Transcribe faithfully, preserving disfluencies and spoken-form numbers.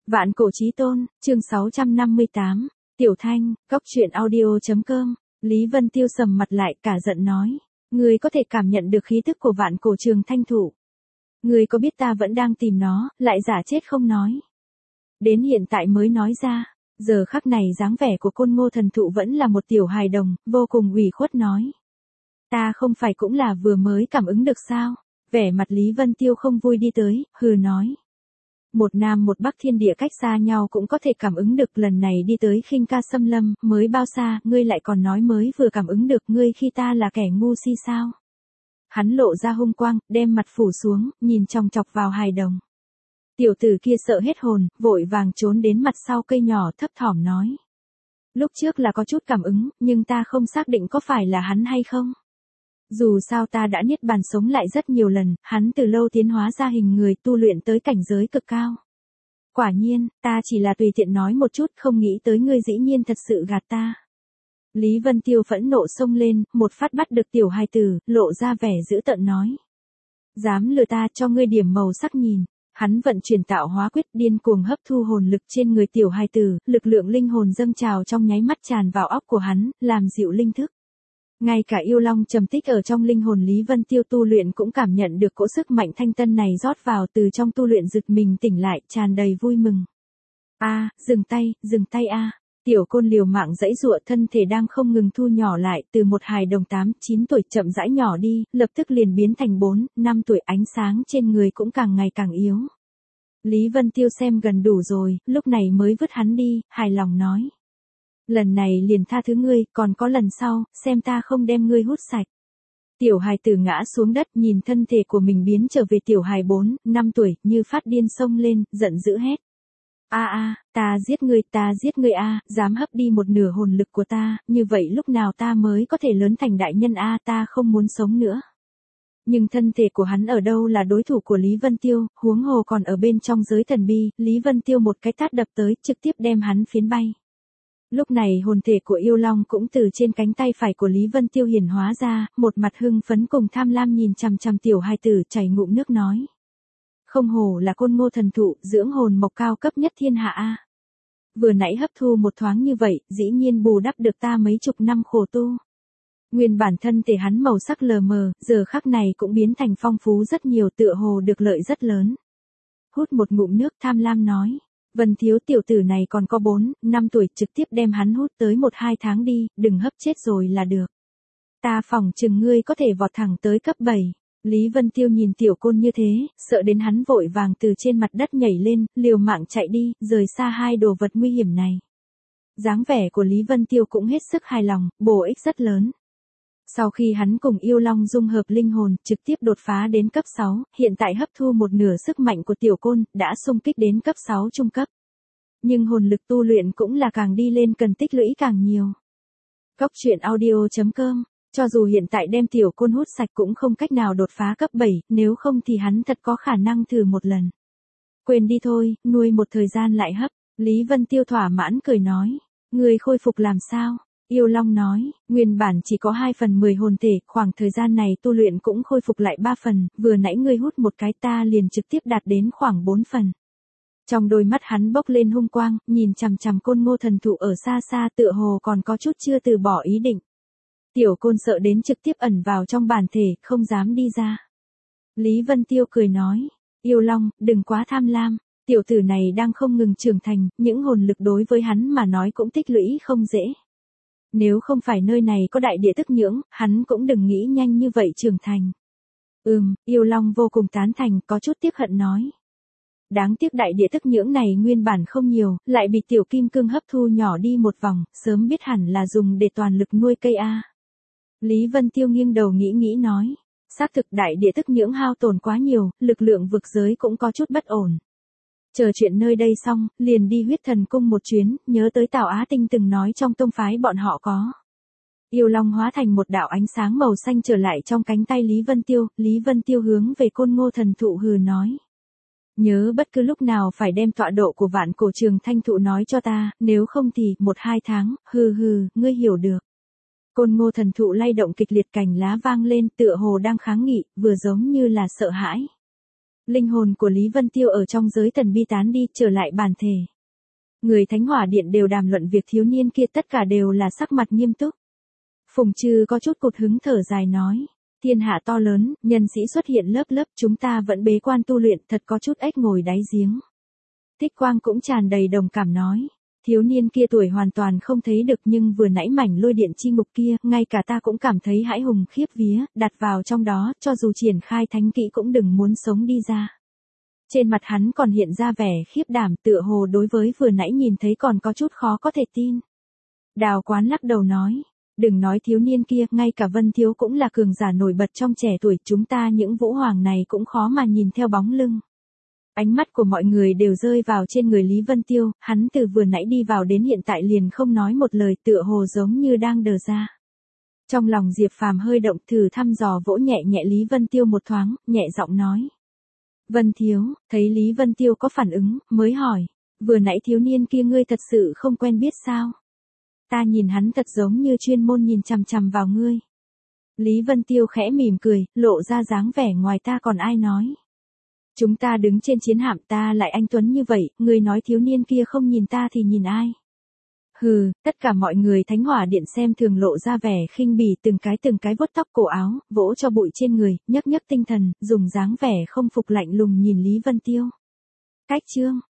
Vạn cổ chí tôn, chương sáu trăm năm mươi tám, Tiểu Thanh, cốc truyện audio.com, Lý Vân Tiêu sầm mặt lại cả giận nói. Ngươi có thể cảm nhận được khí tức của vạn cổ trường thanh thụ. Ngươi có biết ta vẫn đang tìm nó, lại giả chết không nói. Đến hiện tại mới nói ra, giờ khắc này dáng vẻ của côn ngô thần thụ vẫn là một tiểu hài đồng, vô cùng ủy khuất nói. Ta không phải cũng là vừa mới cảm ứng được sao? Vẻ mặt Lý Vân Tiêu không vui đi tới, hừ nói. Một nam một bắc thiên địa cách xa nhau cũng có thể cảm ứng được, lần này đi tới khinh ca xâm lâm, mới bao xa, ngươi lại còn nói mới vừa cảm ứng được, ngươi khi ta là kẻ ngu si sao? Hắn lộ ra hung quang, đem mặt phủ xuống, nhìn chòng chọc vào hài đồng. Tiểu tử kia sợ hết hồn, vội vàng trốn đến mặt sau cây nhỏ thấp thỏm nói. Lúc trước là có chút cảm ứng, nhưng ta không xác định có phải là hắn hay không. Dù sao ta đã niết bàn sống lại rất nhiều lần, hắn từ lâu tiến hóa ra hình người, tu luyện tới cảnh giới cực cao. Quả nhiên, ta chỉ là tùy tiện nói một chút, không nghĩ tới ngươi dĩ nhiên thật sự gạt ta. Lý Vân Tiêu phẫn nộ xông lên, một phát bắt được tiểu hài tử, lộ ra vẻ dữ tợn nói. Dám lừa ta, cho ngươi điểm màu sắc nhìn. Hắn vận chuyển tạo hóa quyết, điên cuồng hấp thu hồn lực trên người tiểu hài tử, lực lượng linh hồn dâng trào trong nháy mắt tràn vào óc của hắn, làm dịu linh thức. Ngay cả yêu long trầm tích ở trong linh hồn Lý Vân Tiêu tu luyện cũng cảm nhận được cỗ sức mạnh thanh tân này rót vào, từ trong tu luyện giật mình tỉnh lại, tràn đầy vui mừng. A, dừng tay, dừng tay a. Tiểu côn liều mạng giãy giụa, thân thể đang không ngừng thu nhỏ lại, từ một hài đồng tám, chín tuổi chậm rãi nhỏ đi, lập tức liền biến thành bốn, năm tuổi, ánh sáng trên người cũng càng ngày càng yếu. Lý Vân Tiêu xem gần đủ rồi, lúc này mới vứt hắn đi, hài lòng nói. Lần này liền tha thứ ngươi, còn có lần sau, xem ta không đem ngươi hút sạch. Tiểu hài tử ngã xuống đất, nhìn thân thể của mình biến trở về tiểu hài bốn, năm tuổi, như phát điên xông lên, giận dữ hét. A a, ta giết ngươi, ta giết ngươi a, dám hấp đi một nửa hồn lực của ta, như vậy lúc nào ta mới có thể lớn thành đại nhân a, ta không muốn sống nữa. Nhưng thân thể của hắn ở đâu là đối thủ của Lý Vân Tiêu, huống hồ còn ở bên trong giới thần bi, Lý Vân Tiêu một cái tát đập tới, trực tiếp đem hắn phiến bay. Lúc này hồn thể của yêu long cũng từ trên cánh tay phải của Lý Vân Tiêu hiển hóa ra, một mặt hưng phấn cùng tham lam nhìn chằm chằm tiểu hài tử, chảy ngụm nước nói. Không hổ là côn ngô thần thụ, dưỡng hồn mộc cao cấp nhất thiên hạ a. Vừa nãy hấp thu một thoáng như vậy, dĩ nhiên bù đắp được ta mấy chục năm khổ tu. Nguyên bản thân thể hắn màu sắc lờ mờ, giờ khắc này cũng biến thành phong phú rất nhiều, tựa hồ được lợi rất lớn. Hút một ngụm nước, tham lam nói. Vân thiếu, tiểu tử này còn có bốn, năm tuổi, trực tiếp đem hắn hút tới một hai tháng đi, đừng hấp chết rồi là được. Ta phỏng chừng ngươi có thể vọt thẳng tới cấp bảy. Lý Vân Tiêu nhìn tiểu côn như thế, sợ đến hắn vội vàng từ trên mặt đất nhảy lên, liều mạng chạy đi, rời xa hai đồ vật nguy hiểm này. Dáng vẻ của Lý Vân Tiêu cũng hết sức hài lòng, bổ ích rất lớn. Sau khi hắn cùng yêu long dung hợp linh hồn, trực tiếp đột phá đến cấp sáu, hiện tại hấp thu một nửa sức mạnh của tiểu côn, đã xung kích đến cấp sáu trung cấp. Nhưng hồn lực tu luyện cũng là càng đi lên cần tích lũy càng nhiều. Cốc truyện audio.com, cho dù hiện tại đem tiểu côn hút sạch cũng không cách nào đột phá cấp bảy, nếu không thì hắn thật có khả năng thử một lần. Quên đi thôi, nuôi một thời gian lại hấp, Lý Vân Tiêu thỏa mãn cười nói, người khôi phục làm sao? Yêu Long nói, nguyên bản chỉ có hai phần mười hồn thể, khoảng thời gian này tu luyện cũng khôi phục lại ba phần, vừa nãy ngươi hút một cái ta liền trực tiếp đạt đến khoảng bốn phần. Trong đôi mắt hắn bốc lên hung quang, nhìn chằm chằm côn ngô thần thụ ở xa xa, tựa hồ còn có chút chưa từ bỏ ý định. Tiểu côn sợ đến trực tiếp ẩn vào trong bản thể, không dám đi ra. Lý Vân Tiêu cười nói, Yêu Long, đừng quá tham lam, tiểu tử này đang không ngừng trưởng thành, những hồn lực đối với hắn mà nói cũng tích lũy không dễ. Nếu không phải nơi này có đại địa tức nhưỡng, hắn cũng đừng nghĩ nhanh như vậy trưởng thành. Ừm, Yêu Long vô cùng tán thành, có chút tiếc hận nói. Đáng tiếc đại địa tức nhưỡng này nguyên bản không nhiều, lại bị tiểu kim cương hấp thu nhỏ đi một vòng, sớm biết hẳn là dùng để toàn lực nuôi cây A. Lý Vân Tiêu nghiêng đầu nghĩ nghĩ nói. Xác thực đại địa tức nhưỡng hao tổn quá nhiều, lực lượng vực giới cũng có chút bất ổn. Chờ chuyện nơi đây xong, liền đi huyết thần cung một chuyến, nhớ tới Tào Á Tinh từng nói trong tông phái bọn họ có. Yêu Long hóa thành một đạo ánh sáng màu xanh trở lại trong cánh tay Lý Vân Tiêu, Lý Vân Tiêu hướng về côn ngô thần thụ hừ nói. Nhớ bất cứ lúc nào phải đem tọa độ của vạn cổ trường thanh thụ nói cho ta, nếu không thì, một hai tháng, hừ hừ, ngươi hiểu được. Côn ngô thần thụ lay động kịch liệt, cành lá vang lên, tựa hồ đang kháng nghị, vừa giống như là sợ hãi. Linh hồn của Lý Vân Tiêu ở trong giới thần bi tán đi, trở lại bản thể. Người Thánh Hỏa Điện đều đàm luận việc thiếu niên kia, tất cả đều là sắc mặt nghiêm túc. Phùng Trư có chút cụt hứng thở dài nói. Thiên hạ to lớn, nhân sĩ xuất hiện lớp lớp, chúng ta vẫn bế quan tu luyện, thật có chút ếch ngồi đáy giếng. Thích Quang cũng tràn đầy đồng cảm nói. Thiếu niên kia tuổi hoàn toàn không thấy được, nhưng vừa nãy mảnh lôi điện chi ngục kia, ngay cả ta cũng cảm thấy hãi hùng khiếp vía, đặt vào trong đó, cho dù triển khai thánh kỹ cũng đừng muốn sống đi ra. Trên mặt hắn còn hiện ra vẻ khiếp đảm, tựa hồ đối với vừa nãy nhìn thấy còn có chút khó có thể tin. Đào Quán lắc đầu nói. Đừng nói thiếu niên kia, ngay cả Vân Thiếu cũng là cường giả nổi bật trong trẻ tuổi, chúng ta những vũ hoàng này cũng khó mà nhìn theo bóng lưng. Ánh mắt của mọi người đều rơi vào trên người Lý Vân Tiêu, hắn từ vừa nãy đi vào đến hiện tại liền không nói một lời, tựa hồ giống như đang đờ ra. Trong lòng Diệp Phàm hơi động, thử thăm dò vỗ nhẹ nhẹ Lý Vân Tiêu một thoáng, nhẹ giọng nói. Vân Thiếu, thấy Lý Vân Tiêu có phản ứng, mới hỏi, vừa nãy thiếu niên kia ngươi thật sự không quen biết sao? Ta nhìn hắn thật giống như chuyên môn nhìn chằm chằm vào ngươi. Lý Vân Tiêu khẽ mỉm cười, lộ ra dáng vẻ ngoài ta còn ai nói. Chúng ta đứng trên chiến hạm, ta lại anh tuấn như vậy, ngươi nói thiếu niên kia không nhìn ta thì nhìn ai? Hừ, tất cả mọi người Thánh Hỏa Điện xem thường lộ ra vẻ khinh bỉ, từng cái từng cái vuốt tóc cổ áo, vỗ cho bụi trên người, nhấc nhấc tinh thần, dùng dáng vẻ không phục lạnh lùng nhìn Lý Vân Tiêu. Cách chương